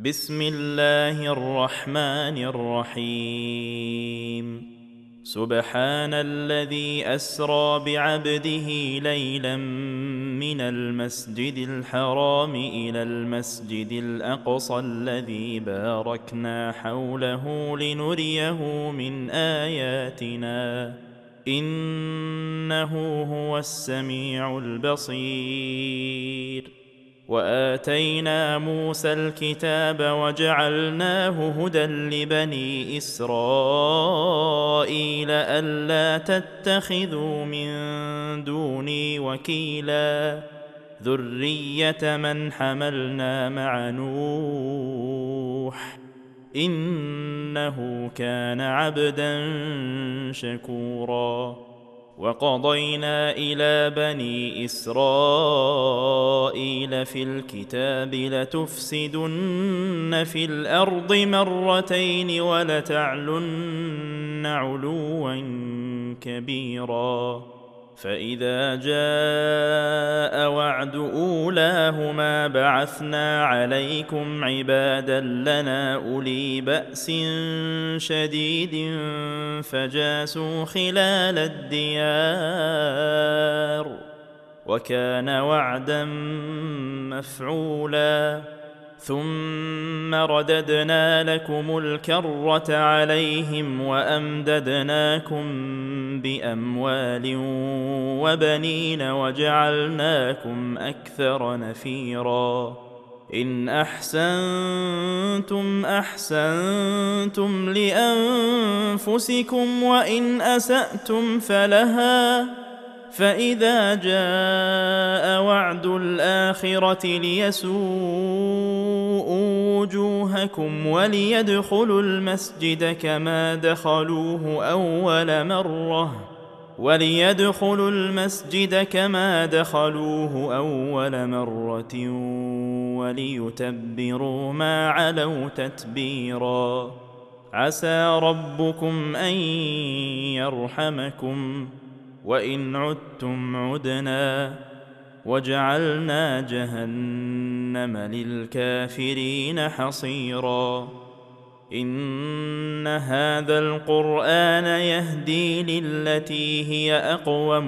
بسم الله الرحمن الرحيم. سبحان الذي أسرى بعبده ليلا من المسجد الحرام إلى المسجد الأقصى الذي باركنا حوله لنريه من آياتنا إنه هو السميع البصير. وآتينا موسى الكتاب وجعلناه هدى لبني إسرائيل ألا تتخذوا من دوني وكيلا ذرية من حملنا مع نوح إنه كان عبدا شكورا. وقضينا إلى بني إسرائيل في الكتاب لتفسدن في الأرض مرتين ولتعلن علوا كبيرا. فإذا جاء وعد أولاهما بعثنا عليكم عبادا لنا أولي بأس شديد فجاسوا خلال الديار وكان وعدا مفعولا. ثم رددنا لكم الكرة عليهم وأمددناكم بأموال وبنين وجعلناكم أكثر نفيرا. إن أحسنتم أحسنتم لأنفسكم وإن أسأتم فلها. فإذا جاء وعد الآخرة ليسوءوا وجوهكم وليدخلوا المسجد كما دخلوه أول مرة وليتبروا ما علوا تتبيرا. عسى ربكم أن يرحمكم وإن عدتم عدنا وجعلنا جهنم للكافرين حصيرا. إن هذا القرآن يهدي للتي هي أقوم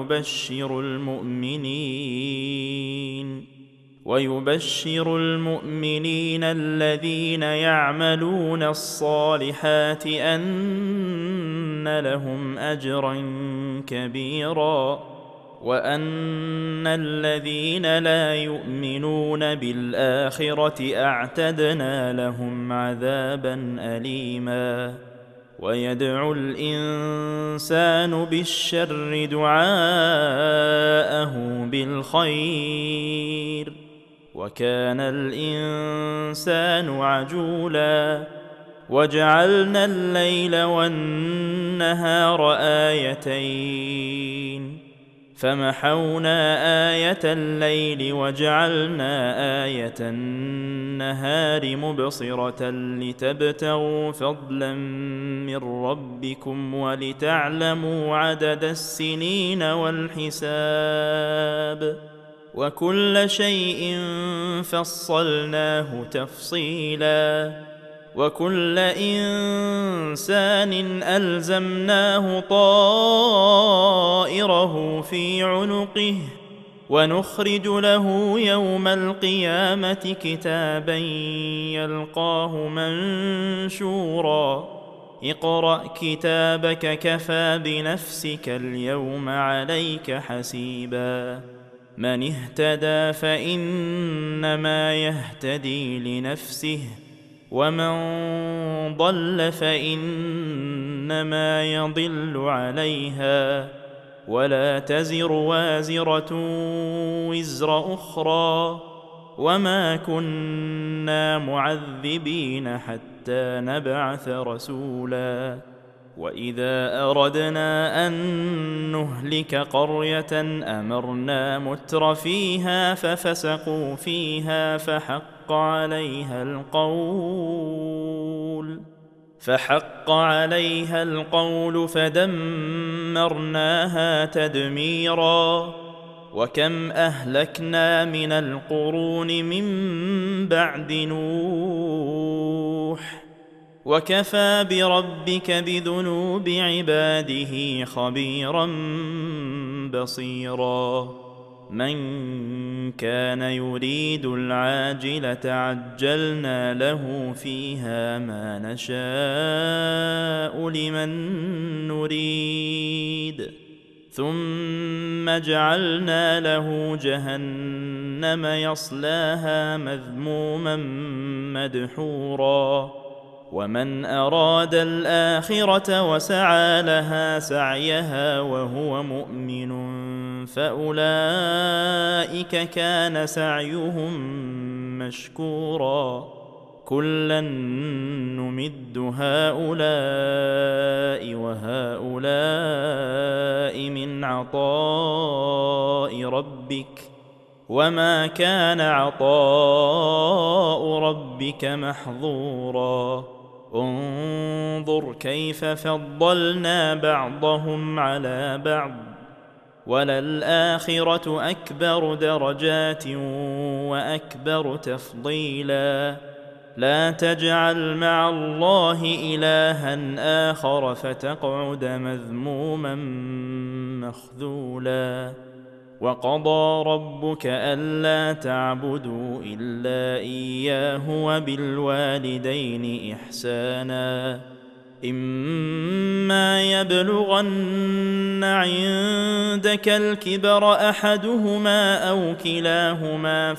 ويبشر المؤمنين الذين يعملون الصالحات أن لهم أجرا كبيرا وأن الذين لا يؤمنون بالآخرة أعتدنا لهم عذابا أليما. ويدعو الإنسان بالشر دعاءه بالخير وكان الإنسان عجولا. وجعلنا الليل والنهار آيتين فمحونا آية الليل وجعلنا آية النهار مبصرة لتبتغوا فضلا من ربكم ولتعلموا عدد السنين والحساب وكل شيء فصلناه تفصيلا. وكل إنسان ألزمناه طائره في عنقه ونخرج له يوم القيامة كتابا يلقاه منشورا. اقرأ كتابك كفى بنفسك اليوم عليك حسيبا. من اهتدى فإنما يهتدي لنفسه ومن ضل فإنما يضل عليها ولا تزر وازرة وزر أخرى وما كنا معذبين حتى نبعث رسولا. وإذا أردنا أن نهلك قرية أمرنا متر فيها ففسقوا فيها فحق عليها القول فدمرناها تدميرا. وكم أهلكنا من القرون من بعد نوح وكفى بربك بذنوب عباده خبيرا بصيرا من كان يريد العاجلة عجلنا له فيها ما نشاء لمن نريد ثم جعلنا له جهنم يصلاها مذموما مدحورا ومن أراد الآخرة وسعى لها سعيها وهو مؤمن فأولئك كان سعيهم مشكورا كلا نمد هؤلاء وهؤلاء من عطاء ربك وما كان عطاء ربك محظورا انظر كيف فضلنا بعضهم على بعض وللآخرة أكبر درجات وأكبر تفضيلا لا تجعل مع الله إلها آخر فتقعد مذموما مخذولا وقضى ربك ألا تعبدوا إلا إياه وبالوالدين إحسانا إما يبلغن عندك الكبر أحدهما أو كلاهما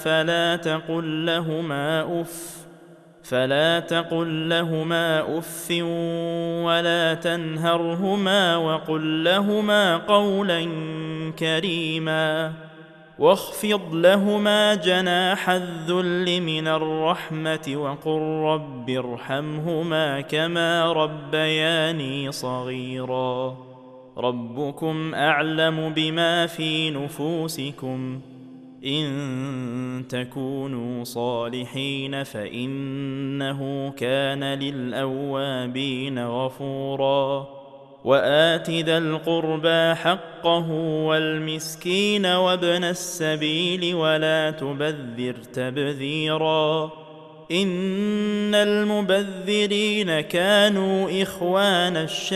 فلا تقل لهما أف ولا تنهرهما وقل لهما قولا كريما واخفض لهما جناح الذل من الرحمة وقل رب ارحمهما كما ربياني صغيرا ربكم أعلم بما في نفوسكم إن تكونوا صالحين فإنه كان للأوابين غفورا وآت ذا القربى حقه والمسكين وابن السبيل ولا تبذر تبذيرا إن المبذرين كانوا إخوان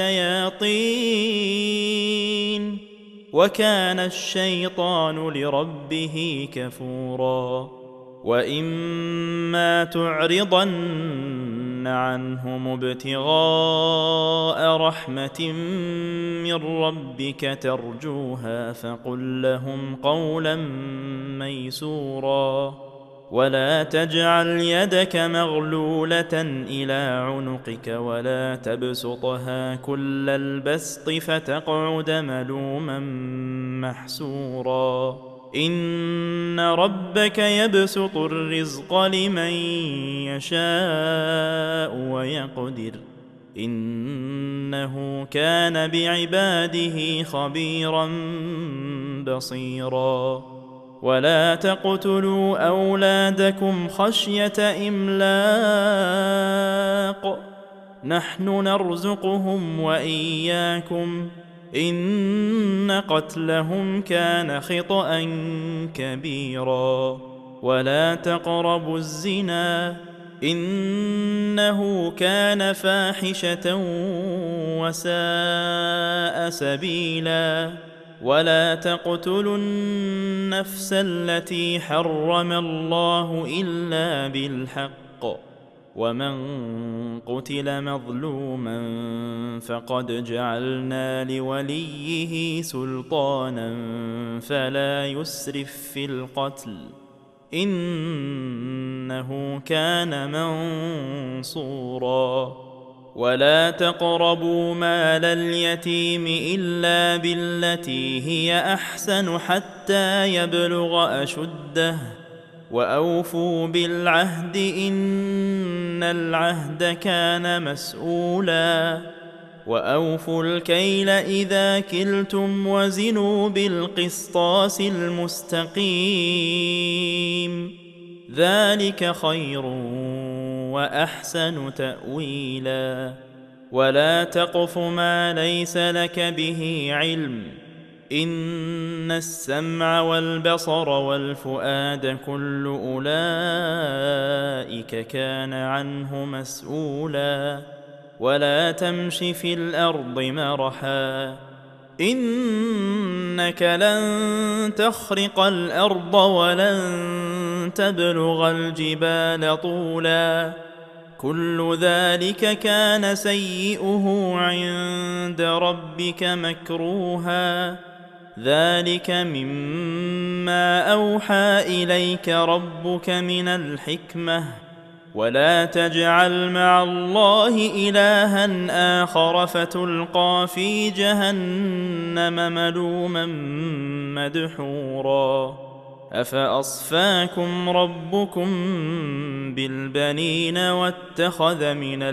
الشياطين وكان الشيطان لربه كفورا وإما تعرضن عنهم ابتغاء رحمة من ربك ترجوها فقل لهم قولا ميسورا ولا تجعل يدك مغلولة إلى عنقك ولا تبسطها كل البسط فتقعد ملوما محسورا إن ربك يبسط الرزق لمن يشاء ويقدر إنه كان بعباده خبيرا بصيرا ولا تقتلوا أولادكم خشية إملاق نحن نرزقهم وإياكم إن قتلهم كان خطأ كبيرا ولا تقربوا الزنا إنه كان فاحشة وساء سبيلا ولا تقتلوا النفس التي حرم الله إلا بالحق ومن قتل مظلوما فقد جعلنا لوليه سلطانا فلا يسرف في القتل إنه كان منصورا ولا تقربوا مال اليتيم إلا بالتي هي أحسن حتى يبلغ أشده وأوفوا بالعهد إن العهد كان مسؤولا وأوفوا الكيل إذا كلتم وزنوا بالقسطاس المستقيم ذلك خير وأحسن تأويلا ولا تقف ما ليس لك به علم إن السمع والبصر والفؤاد كل أولئك كان عنه مسؤولا ولا تمش في الأرض مرحا إنك لن تخرق الأرض ولن تبلغ الجبال طولا كل ذلك كان سيئه عند ربك مكروها ذلك مما أوحى إليك ربك من الحكمة ولا تجعل مع الله إلها آخر فتلقى في جهنم ملوما مدحورا أفأصفاكم ربكم بالبنين واتخذ من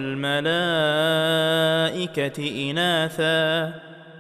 الملائكة إناثا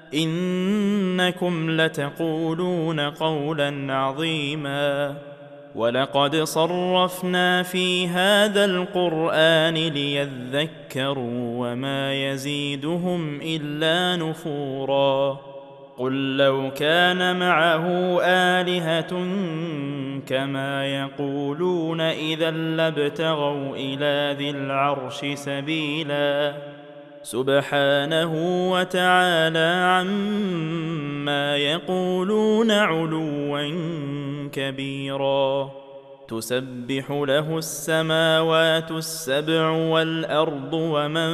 إنكم لتقولون قولا عظيما ولقد صرفنا في هذا القرآن ليذكروا وما يزيدهم إلا نفورا قل لو كان معه آلهة كما يقولون إذا لابتغوا إلى ذي العرش سبيلا سبحانه وتعالى عما يقولون علوا كبيرا تسبح له السماوات السبع والأرض ومن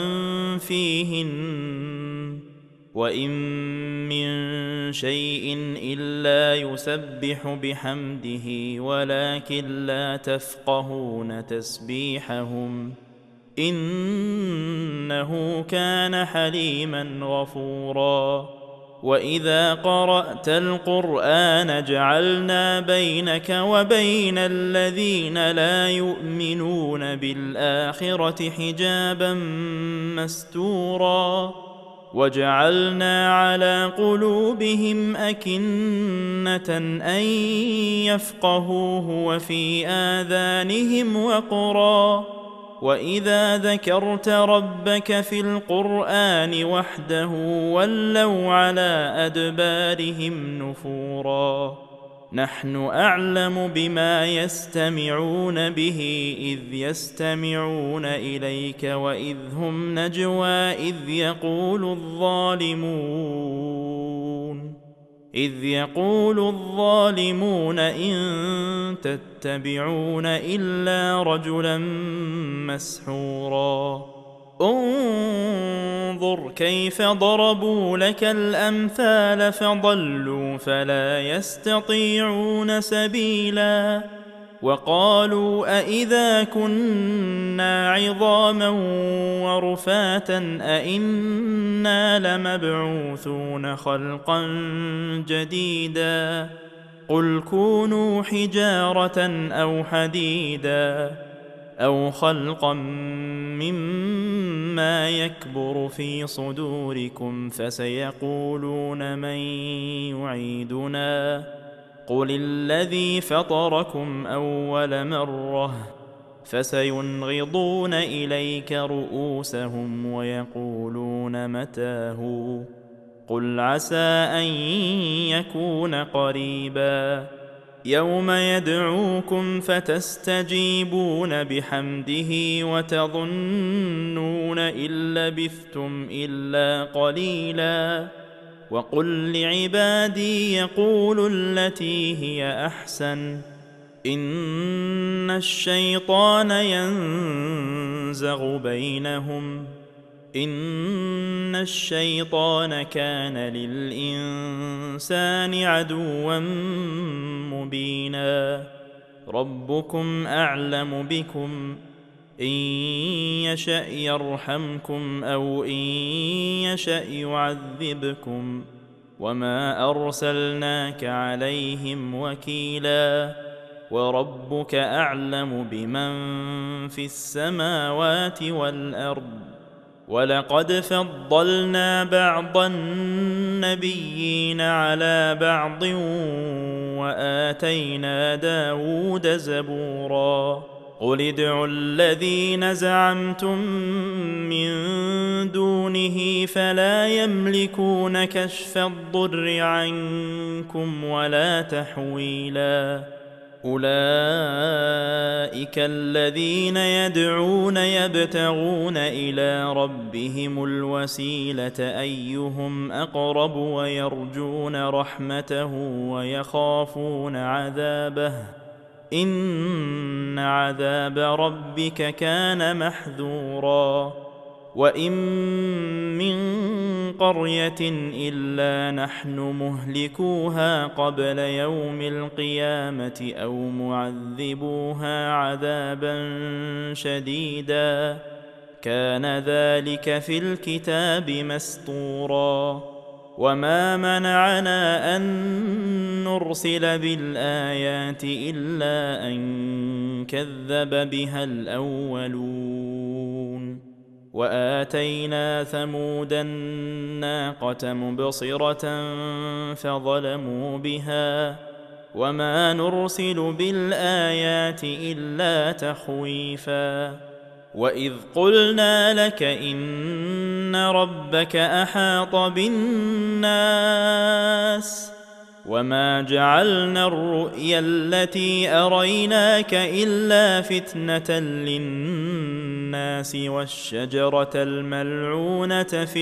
فيهن وإن من شيء إلا يسبح بحمده ولكن لا تفقهون تسبيحهم إنه كان حليما غفورا وإذا قرأت القرآن جعلنا بينك وبين الذين لا يؤمنون بالآخرة حجابا مستورا وجعلنا على قلوبهم أكنة أن يفقهوه وفي آذانهم وقرا وإذا ذكرت ربك في القرآن وحده ولوا على أدبارهم نفورا نحن أعلم بما يستمعون به إذ يستمعون إليك وإذ هم نجوى إذ يقول الظالمون إن تتبعون إلا رجلا مسحورا انظر كيف ضربوا لك الأمثال فضلوا فلا يستطيعون سبيلا وقالوا أإذا كنا عظاما ورفاتا أإنا لمبعوثون خلقا جديدا قل كونوا حجارة أو حديدا أو خلقا مما يكبر في صدوركم فسيقولون من يعيدنا قل الذي فطركم أول مرة فسينغضون إليك رؤوسهم ويقولون متاه قل عسى أن يكون قريبا يوم يدعوكم فتستجيبون بحمده وتظنون إن لبثتم إلا قليلا وقل لعبادي يقولوا التي هي أحسن إن الشيطان ينزغ بينهم إن الشيطان كان للإنسان عدوا مبينا ربكم أعلم بكم إن يشأ يرحمكم أو إن يشأ يعذبكم وما أرسلناك عليهم وكيلا وربك أعلم بمن في السماوات والأرض ولقد فضلنا بعض النبيين على بعض وآتينا داود زبورا قل ادعوا الذين زعمتم من دونه فلا يملكون كشف الضر عنكم ولا تحويلا أولئك الذين يدعون يبتغون إلى ربهم الوسيلة أيهم أقرب ويرجون رحمته ويخافون عذابه إن عذاب ربك كان محذورا وإن من قرية إلا نحن مهلكوها قبل يوم القيامة أو معذبوها عذابا شديدا كان ذلك في الكتاب مسطورا وما منعنا أن نرسل بالآيات إلا أن كذب بها الأولون وآتينا ثمود الناقة مبصرة فظلموا بها وما نرسل بالآيات إلا تخويفا وإذ قلنا لك إن ربك أحاط بالناس وما جعلنا الرؤيا التي أريناك إلا فتنة للناس والشجرة الملعونة في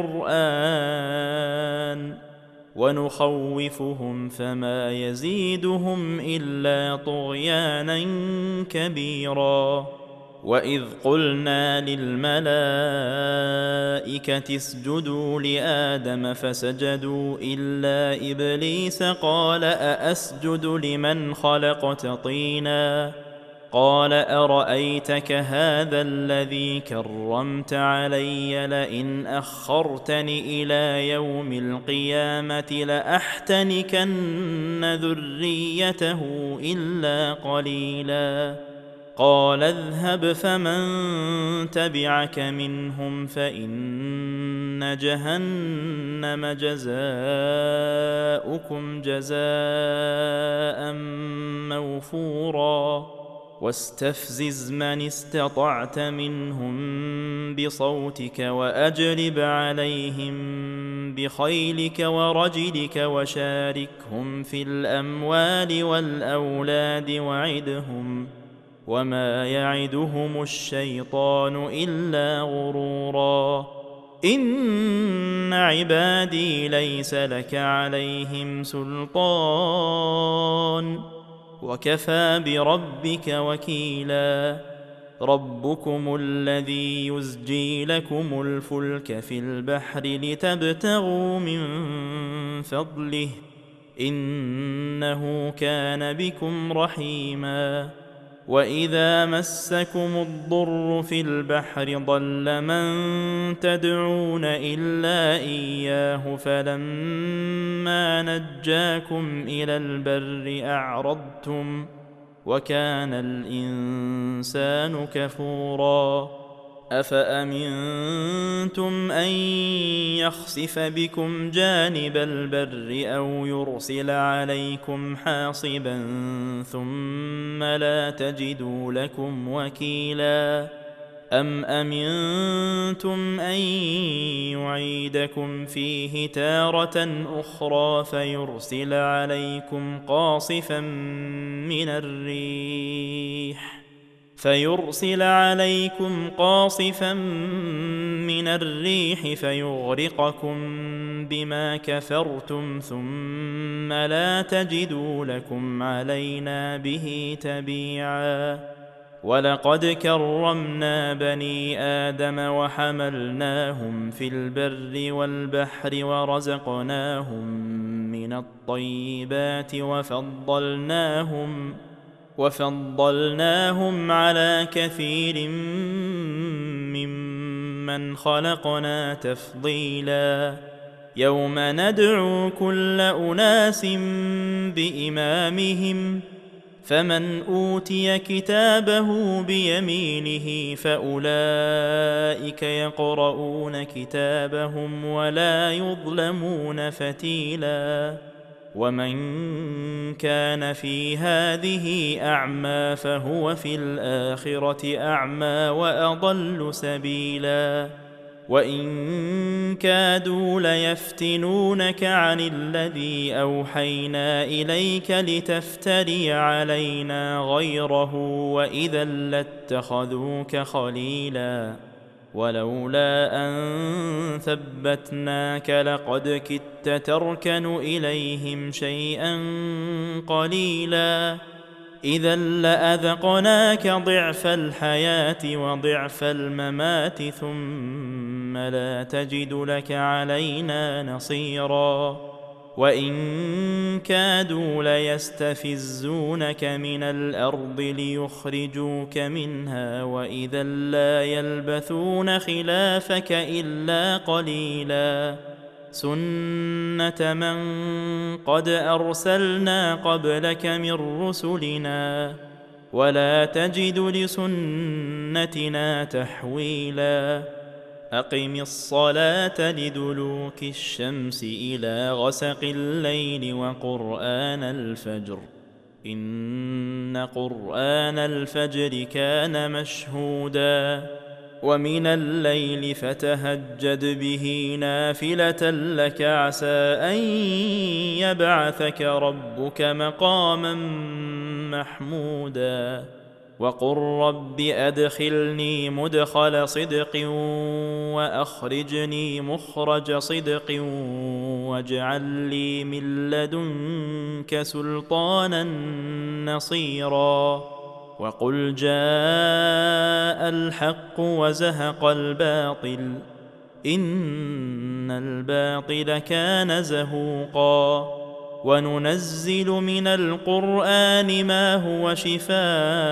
القرآن ونخوفهم فما يزيدهم إلا طغيانا كبيرا وإذ قلنا للملائكة اسجدوا لآدم فسجدوا إلا إبليس قال أأسجد لمن خلقت طينا قال أرأيتك هذا الذي كرمت علي لئن أخرتني إلى يوم القيامة لأحتنكن ذريته إلا قليلا قال اذهب فمن تبعك منهم فإن جهنم جزاؤكم جزاء موفورا واستفزز من استطعت منهم بصوتك وأجلب عليهم بخيلك ورجلك وشاركهم في الأموال والأولاد وعدهم وما يعدهم الشيطان إلا غرورا إن عبادي ليس لك عليهم سلطان وكفى بربك وكيلا ربكم الذي يزجي لكم الفلك في البحر لتبتغوا من فضله إنه كان بكم رحيما وإذا مسكم الضر في البحر ضل من تدعون إلا إياه فلما نجاكم إلى البر أعرضتم وكان الإنسان كفورا أفأمنتم أن يخسف بكم جانب البر أو يرسل عليكم حاصبا ثم لا تجدوا لكم وكيلا أم أمنتم أن يعيدكم فيه تارة أخرى فيرسل عليكم قاصفا من الريح فيغرقكم بما كفرتم ثم لا تجدوا لكم علينا به تبيعا ولقد كرمنا بني آدم وحملناهم في البر والبحر ورزقناهم من الطيبات وفضلناهم على كثير ممن خلقنا تفضيلا يوم ندعو كل أناس بإمامهم فمن أوتي كتابه بيمينه فأولئك يقرؤون كتابهم ولا يظلمون فتيلا ومن كان في هذه أعمى فهو في الآخرة أعمى وأضل سبيلا وإن كادوا ليفتنونك عن الذي أوحينا إليك لتفتري علينا غيره وإذا لاتخذوك خليلا ولولا أن ثبتناك لقد كدت تركن إليهم شيئا قليلا إذا لأذقناك ضعف الحياة وضعف الممات ثم لا تجد لك علينا نصيرا وإن كادوا ليستفزونك من الأرض ليخرجوك منها وإذا لا يلبثون خلافك إلا قليلا سنة من قد أرسلنا قبلك من رسلنا ولا تجد لسنتنا تحويلا أقم الصلاة لدلوك الشمس إلى غسق الليل وقرآن الفجر إن قرآن الفجر كان مشهودا ومن الليل فتهجد به نافلة لك عسى أن يبعثك ربك مقاما محمودا وقل رب أدخلني مدخل صدق وأخرجني مخرج صدق واجعل لي من لدنك سلطانا نصيرا وقل جاء الحق وزهق الباطل إن الباطل كان زهوقا وننزل من القرآن ما هو شفاء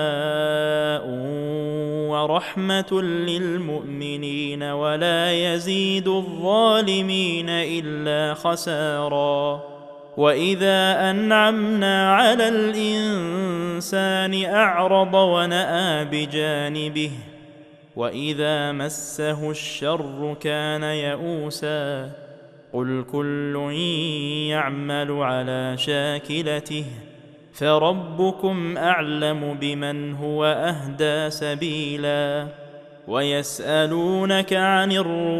ورحمة للمؤمنين ولا يزيد الظالمين إلا خسارا وإذا أنعمنا على الإنسان أعرض ونأى بجانبه وإذا مسه الشر كان يئوسا قل كل يعمل على شاكلته فربكم أعلم بمن هو أهدى سبيلا ويسألونك عن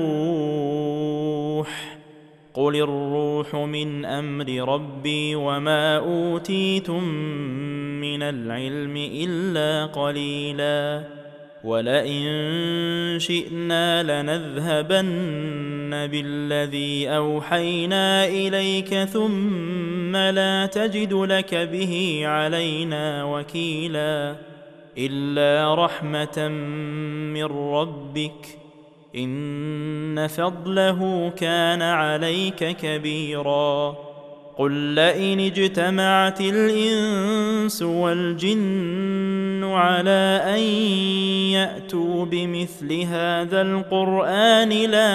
الروح قل الروح من أمر ربي وما أوتيتم من العلم إلا قليلا ولئن شئنا لنذهبن بالذي أوحينا إليك ثم لا تجد لك به علينا وكيلا إلا رحمة من ربك إن فضله كان عليك كبيرا قل لئن اجتمعت الإنس والجن على أن يأتوا بمثل هذا القرآن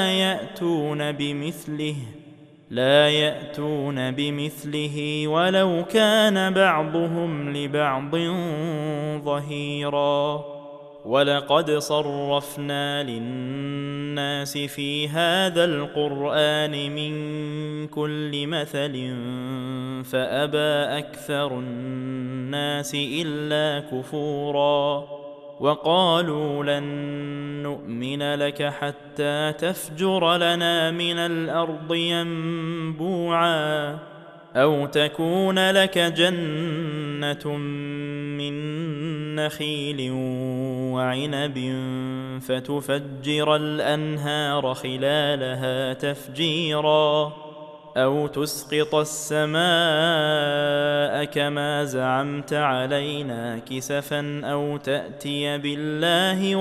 لا يأتون بمثله ولو كان بعضهم لبعض ظهيرا ولقد صرفنا للناس في هذا القرآن من كل مثل فأبى أكثر الناس إلا كفورا وقالوا لن نؤمن لك حتى تفجر لنا من الأرض ينبوعا أو تكون لك جنة من نخيل وعنب فتفجر الأنهار خلالها تفجيرا أو تسقط السماء كما زعمت علينا كسفا أو تأتي بالله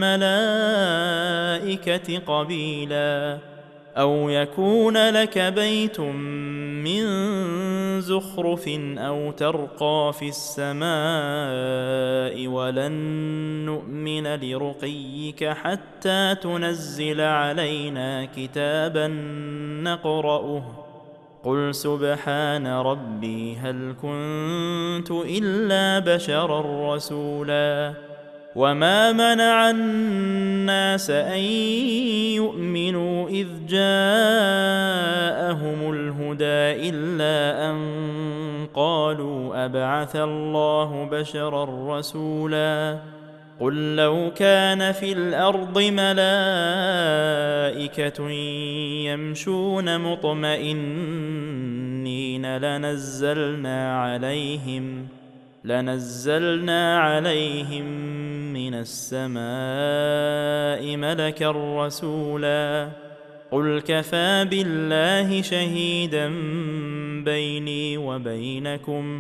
والملائكة قبيلا أو يكون لك بيت من زخرف أو ترقى في السماء ولن نؤمن لرقيك حتى تنزل علينا كتابا نقرأه قل سبحان ربي هل كنت إلا بشرا رسولا وما منع الناس أن يؤمنوا إذ جاءهم الهدى الهدى إلا أن قالوا أبعث الله بشرا رسولا قل لو كان في الأرض ملائكة يمشون مطمئنين لنزلنا عليهم من السماء ملكا رسولا قل كفى بالله شهيدا بيني وبينكم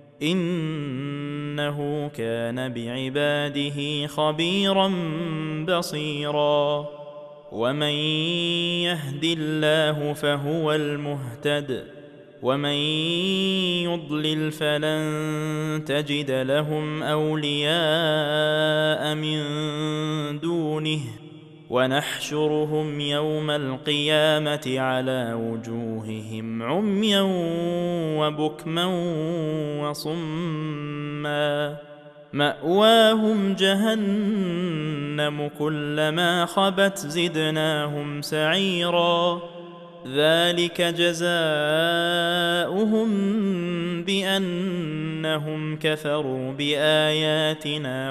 إنه كان بعباده خبيرا بصيرا ومن يهد الله فهو المهتد ومن يضلل فلن تجد لهم أولياء من دونه ونحشرهم يوم القيامة على وجوههم عميا وبكما وصما مأواهم جهنم كلما خبت زدناهم سعيرا ذلك جزاؤهم بأنهم كفروا بآياتنا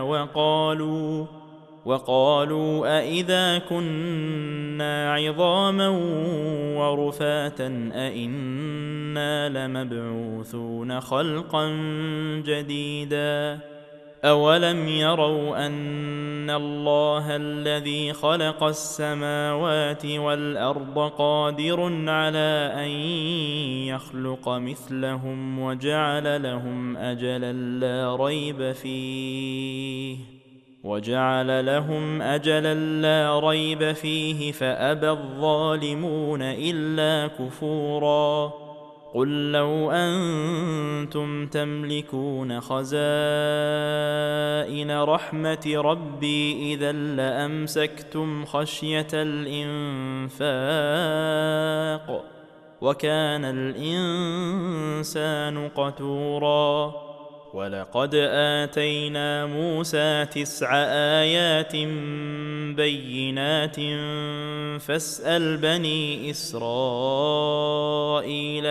وقالوا أإذا كنا عظاما ورفاتا أإنا لمبعوثون خلقا جديدا أولم يروا أن الله الذي خلق السماوات والأرض قادر على أن يخلق مثلهم وجعل لهم أجلا لا ريب فيه فأبى الظالمون إلا كفورا قل لو أنتم تملكون خزائن رحمة ربي إذا لأمسكتم خشية الإنفاق وكان الإنسان قتورا ولقد آتينا موسى 9 آيات بينات فاسأل بني إسرائيل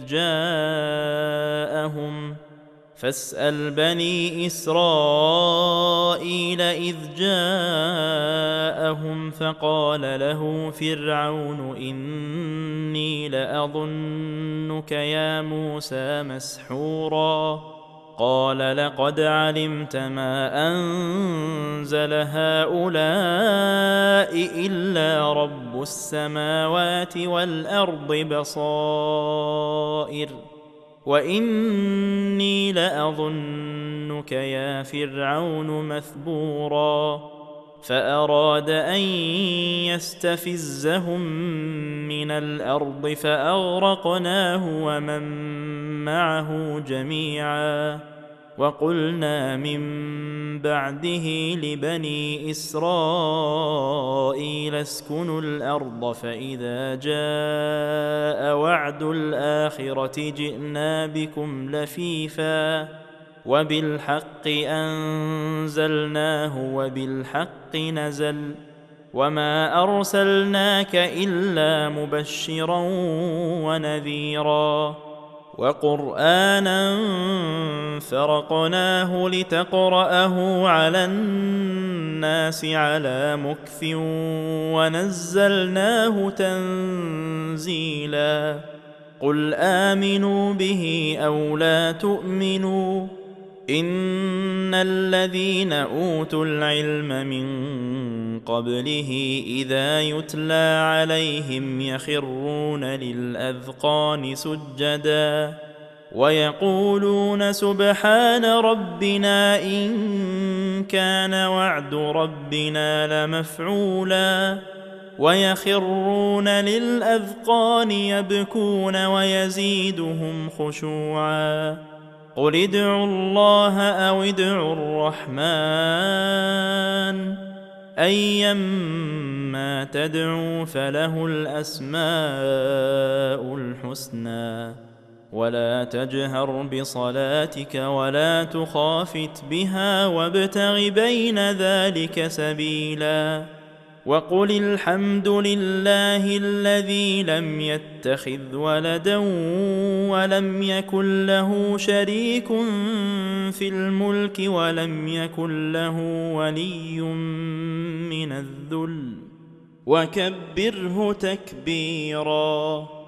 إذ جاءهم فقال له فرعون إني لأظنك يا موسى مسحورا قال لقد علمت ما أنزل هؤلاء إلا رب السماوات والأرض بصائر وإني لأظنك يا فرعون مثبورا فأراد أن يستفزهم من الأرض فأغرقناه ومن معه جميعا وقلنا من بعده لبني إسرائيل اسكنوا الأرض فإذا جاء وعد الآخرة جئنا بكم لفيفا وبالحق أنزلناه وبالحق نزل وما أرسلناك إلا مبشرا ونذيرا وقرآنا فرقناه لتقرأه على الناس على مكث ونزلناه تنزيلا قل آمنوا به أو لا تؤمنوا إن الذين أوتوا العلم من قبله إذا يتلى عليهم يخرون للأذقان سجدا ويقولون سبحان ربنا إن كان وعد ربنا لمفعولا ويخرون للأذقان يبكون ويزيدهم خشوعا قل ادعوا الله أو ادعوا الرحمن أيما تدعوا فله الأسماء الحسنى ولا تجهر بصلاتك ولا تخافت بها وابتغ بين ذلك سبيلا وقل الحمد لله الذي لم يتخذ ولدا ولم يكن له شريك في الملك ولم يكن له ولي من الذل وكبره تكبيرا.